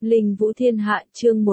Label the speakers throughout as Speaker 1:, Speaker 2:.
Speaker 1: Linh Vũ Thiên Hạ chương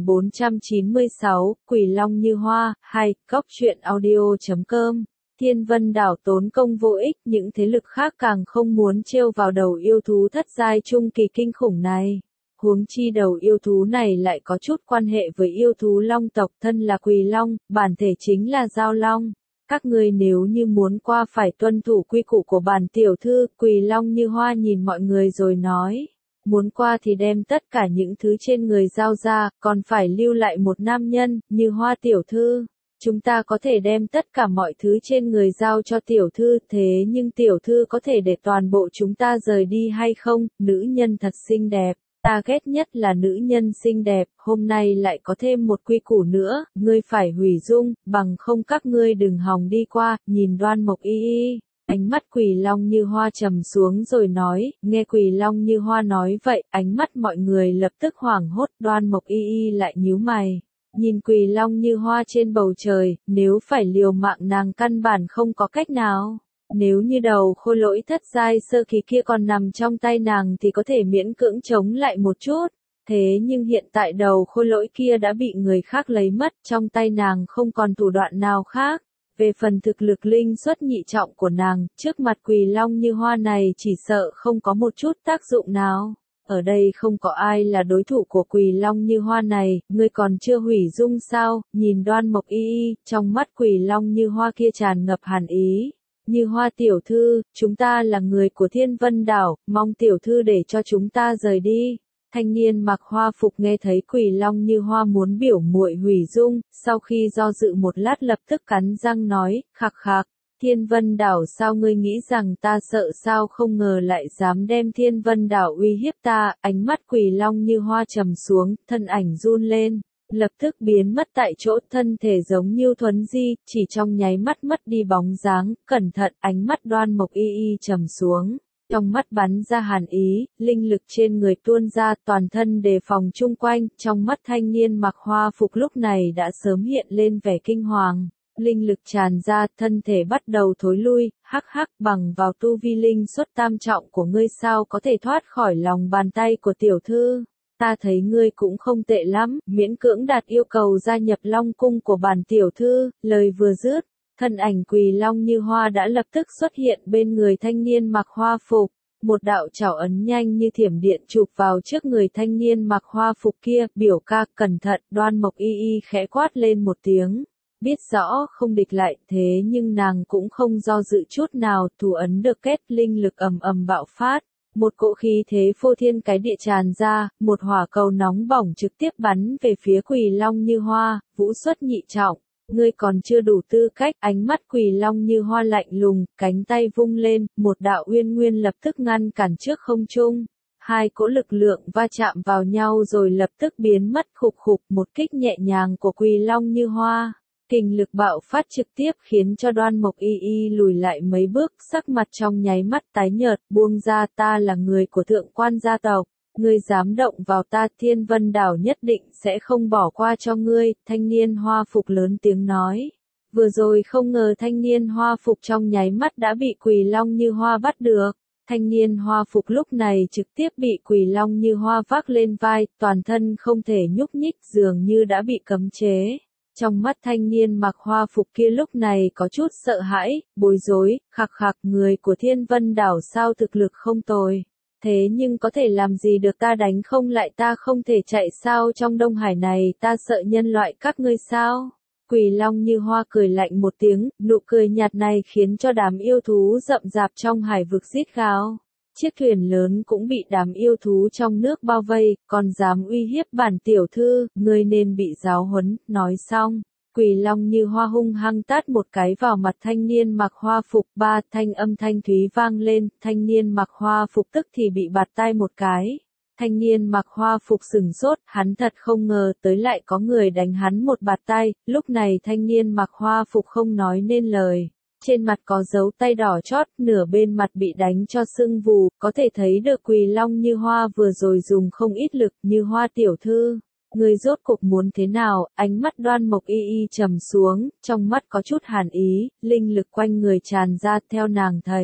Speaker 1: 1496, Quỷ Long Như Hoa, hay, Cóc truyện audio.com. Thiên Vân Đảo tốn công vô ích, những thế lực khác càng không muốn trêu vào đầu yêu thú thất giai trung kỳ kinh khủng này. Huống chi đầu yêu thú này lại có chút quan hệ với yêu thú long tộc, thân là Quỳ Long, bản thể chính là Giao Long. Các ngươi nếu như muốn qua phải tuân thủ quy củ của bản tiểu thư. Quỳ Long Như Hoa nhìn mọi người rồi nói. Muốn qua thì đem tất cả những thứ trên người giao ra, còn phải lưu lại một nam nhân, Như Hoa tiểu thư. Chúng ta có thể đem tất cả mọi thứ trên người giao cho tiểu thư, thế nhưng tiểu thư có thể để toàn bộ chúng ta rời đi hay không? Nữ nhân thật xinh đẹp, ta ghét nhất là nữ nhân xinh đẹp, hôm nay lại có thêm một quy củ nữa, ngươi phải hủy dung, bằng không các ngươi đừng hòng đi qua. Nhìn Đoan Mộc Y Y. Ánh mắt Quỳ Long Như Hoa trầm xuống rồi nói, nghe Quỳ Long Như Hoa nói vậy, ánh mắt mọi người lập tức hoảng hốt. Đoan Mộc Y Y lại nhíu mày, nhìn Quỳ Long Như Hoa trên bầu trời, nếu phải liều mạng nàng căn bản không có cách nào. Nếu như đầu khôi lỗi thất giai sơ kỳ kia còn nằm trong tay nàng thì có thể miễn cưỡng chống lại một chút. Thế nhưng hiện tại đầu khôi lỗi kia đã bị người khác lấy mất, trong tay nàng không còn thủ đoạn nào khác. Về phần thực lực linh xuất nhị trọng của nàng, trước mặt Quỳ Long Như Hoa này chỉ sợ không có một chút tác dụng nào. Ở đây không có ai là đối thủ của Quỳ Long Như Hoa này, ngươi còn chưa hủy dung sao? Nhìn Đoan Mộc Y Y, trong mắt Quỳ Long Như Hoa kia tràn ngập hàn ý. Như Hoa tiểu thư, chúng ta là người của Thiên Vân Đảo, mong tiểu thư để cho chúng ta rời đi. Thanh niên mặc hoa phục nghe thấy Quỳ Long Như Hoa muốn biểu muội hủy dung, sau khi do dự một lát lập tức cắn răng nói, khạc khạc, Thiên Vân Đảo sao ngươi nghĩ rằng ta sợ sao, không ngờ lại dám đem Thiên Vân Đảo uy hiếp ta. Ánh mắt Quỳ Long Như Hoa trầm xuống, thân ảnh run lên, lập tức biến mất tại chỗ, thân thể giống như thuấn di, chỉ trong nháy mắt mất đi bóng dáng. Cẩn thận, ánh mắt Đoan Mộc Y Y trầm xuống. Trong mắt bắn ra hàn ý, linh lực trên người tuôn ra, toàn thân đề phòng chung quanh. Trong mắt thanh niên mặc hoa phục lúc này đã sớm hiện lên vẻ kinh hoàng. Linh lực tràn ra, thân thể bắt đầu thối lui. Hắc hắc, bằng vào tu vi linh xuất tam trọng của ngươi sao có thể thoát khỏi lòng bàn tay của tiểu thư. Ta thấy ngươi cũng không tệ lắm, miễn cưỡng đạt yêu cầu gia nhập Long cung của bản tiểu thư. Lời vừa dứt, thân ảnh Quỳ Long Như Hoa đã lập tức xuất hiện bên người thanh niên mặc hoa phục. Một đạo chảo ấn nhanh như thiểm điện chụp vào trước người thanh niên mặc hoa phục kia. Biểu ca, cẩn thận. Đoan Mộc Y Y khẽ quát lên một tiếng. Biết rõ không địch lại, thế nhưng nàng cũng không do dự chút nào. Thủ ấn được kết, linh lực ầm ầm bạo phát. Một cỗ khí thế phô thiên cái địa tràn ra, một hỏa cầu nóng bỏng trực tiếp bắn về phía Quỳ Long Như Hoa. Vũ xuất nhị trọng, ngươi còn chưa đủ tư cách. Ánh mắt Quỳ Long Như Hoa lạnh lùng, cánh tay vung lên, một đạo uyên nguyên lập tức ngăn cản trước không trung. Hai cỗ lực lượng va chạm vào nhau rồi lập tức biến mất. Khục khục, một kích nhẹ nhàng của Quỳ Long Như Hoa. Kình lực bạo phát trực tiếp khiến cho Đoan Mộc Y Y lùi lại mấy bước, sắc mặt trong nháy mắt tái nhợt. Buông ra, ta là người của thượng quan gia tộc, ngươi dám động vào ta, Thiên Vân Đảo nhất định sẽ không bỏ qua cho ngươi. Thanh niên hoa phục lớn tiếng nói. Vừa rồi không ngờ thanh niên hoa phục trong nháy mắt đã bị Quỳ Long Như Hoa bắt được. Thanh niên hoa phục lúc này trực tiếp bị Quỳ Long Như Hoa vác lên vai, toàn thân không thể nhúc nhích, dường như đã bị cấm chế. Trong mắt thanh niên mặc hoa phục kia lúc này có chút sợ hãi, bối rối. Khạc khạc, người của Thiên Vân Đảo sao thực lực không tồi. Thế nhưng có thể làm gì được, ta đánh không lại, ta không thể chạy sao, trong Đông Hải này ta sợ nhân loại các ngươi sao. Quỳ Long Như Hoa cười lạnh một tiếng, nụ cười nhạt này khiến cho đám yêu thú rậm rạp trong hải vực rít gào. Chiếc thuyền lớn cũng bị đám yêu thú trong nước bao vây, còn dám uy hiếp bản tiểu thư, ngươi nên bị giáo huấn. Nói xong, Quỳ Long Như Hoa hung hăng tát một cái vào mặt thanh niên mặc hoa phục. Ba, thanh âm thanh thúy vang lên, thanh niên mặc hoa phục tức thì bị bạt tai một cái. Thanh niên mặc hoa phục sửng sốt, hắn thật không ngờ tới lại có người đánh hắn một bạt tai. Lúc này thanh niên mặc hoa phục không nói nên lời. Trên mặt có dấu tay đỏ chót, nửa bên mặt bị đánh cho sưng vù, có thể thấy được Quỳ Long Như Hoa vừa rồi dùng không ít lực. Như Hoa tiểu thư, người rốt cục muốn thế nào? Ánh mắt Đoan Mộc Y Y trầm xuống, trong mắt có chút hàn ý, linh lực quanh người tràn ra. Theo nàng thấy,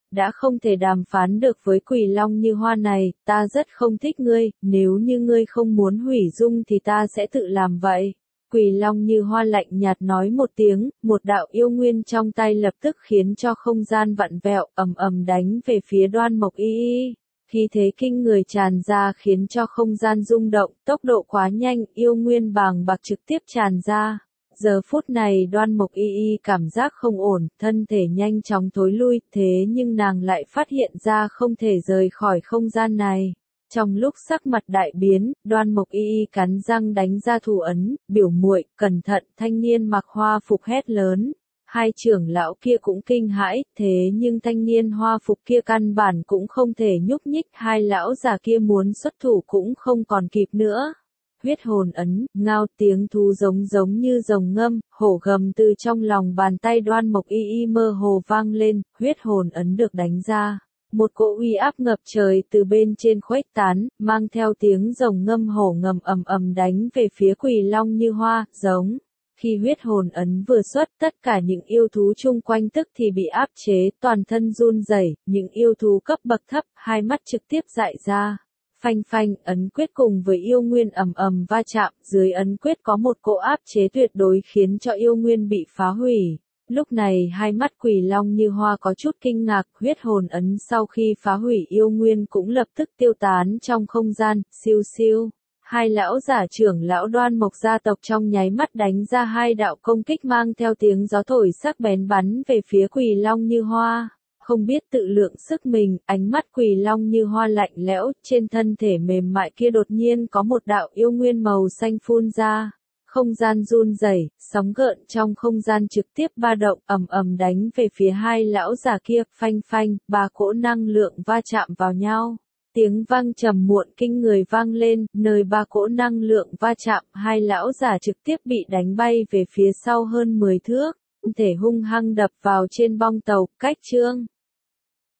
Speaker 1: đã không thể đàm phán được với Quỷ Long Như Hoa này, ta rất không thích ngươi, nếu như ngươi không muốn hủy dung thì ta sẽ tự làm vậy. Quỷ Long Như Hoa lạnh nhạt nói một tiếng, một đạo yêu nguyên trong tay lập tức khiến cho không gian vặn vẹo, ầm ầm đánh về phía Đoan Mộc Y Y. Khí thế kinh người tràn ra khiến cho không gian rung động, tốc độ quá nhanh, yêu nguyên bàng bạc trực tiếp tràn ra. Giờ phút này Đoan Mộc Y Y cảm giác không ổn, thân thể nhanh chóng thối lui, thế nhưng nàng lại phát hiện ra không thể rời khỏi không gian này. Trong lúc sắc mặt đại biến, Đoan Mộc Y Y cắn răng đánh ra thủ ấn, biểu muội, cẩn thận, thanh niên mặc hoa phục hét lớn. Hai trưởng lão kia cũng kinh hãi, thế nhưng thanh niên hoa phục kia căn bản cũng không thể nhúc nhích, hai lão già kia muốn xuất thủ cũng không còn kịp nữa. Huyết hồn ấn, ngao tiếng thú giống như rồng ngâm, hổ gầm từ trong lòng bàn tay Đoan Mộc Y Y mơ hồ vang lên, huyết hồn ấn được đánh ra. Một cỗ uy áp ngập trời từ bên trên khuếch tán, mang theo tiếng rồng ngâm hổ ngầm ầm ầm đánh về phía Quỷ Long Như Hoa, giống. Khi huyết hồn ấn vừa xuất, tất cả những yêu thú chung quanh tức thì bị áp chế, toàn thân run rẩy, những yêu thú cấp bậc thấp, hai mắt trực tiếp dại ra. Phanh phanh, ấn quyết cùng với yêu nguyên ầm ầm va chạm, dưới ấn quyết có một cỗ áp chế tuyệt đối khiến cho yêu nguyên bị phá hủy. Lúc này hai mắt Quỷ Long Như Hoa có chút kinh ngạc, huyết hồn ấn sau khi phá hủy yêu nguyên cũng lập tức tiêu tán trong không gian, siêu siêu. Hai lão giả trưởng lão Đoan Mộc gia tộc trong nháy mắt đánh ra hai đạo công kích mang theo tiếng gió thổi sắc bén bắn về phía Quỷ Long Như Hoa. Không biết tự lượng sức mình, ánh mắt Quỷ Long Như Hoa lạnh lẽo, trên thân thể mềm mại kia đột nhiên có một đạo yêu nguyên màu xanh phun ra. Không gian run rẩy, sóng gợn trong không gian trực tiếp ba động, ầm ầm đánh về phía hai lão già kia, phanh phanh, ba cỗ năng lượng va chạm vào nhau. Tiếng vang trầm muộn kinh người vang lên, nơi ba cỗ năng lượng va chạm, hai lão già trực tiếp bị đánh bay về phía sau hơn 10 thước, thể hung hăng đập vào trên bong tàu, cách chương.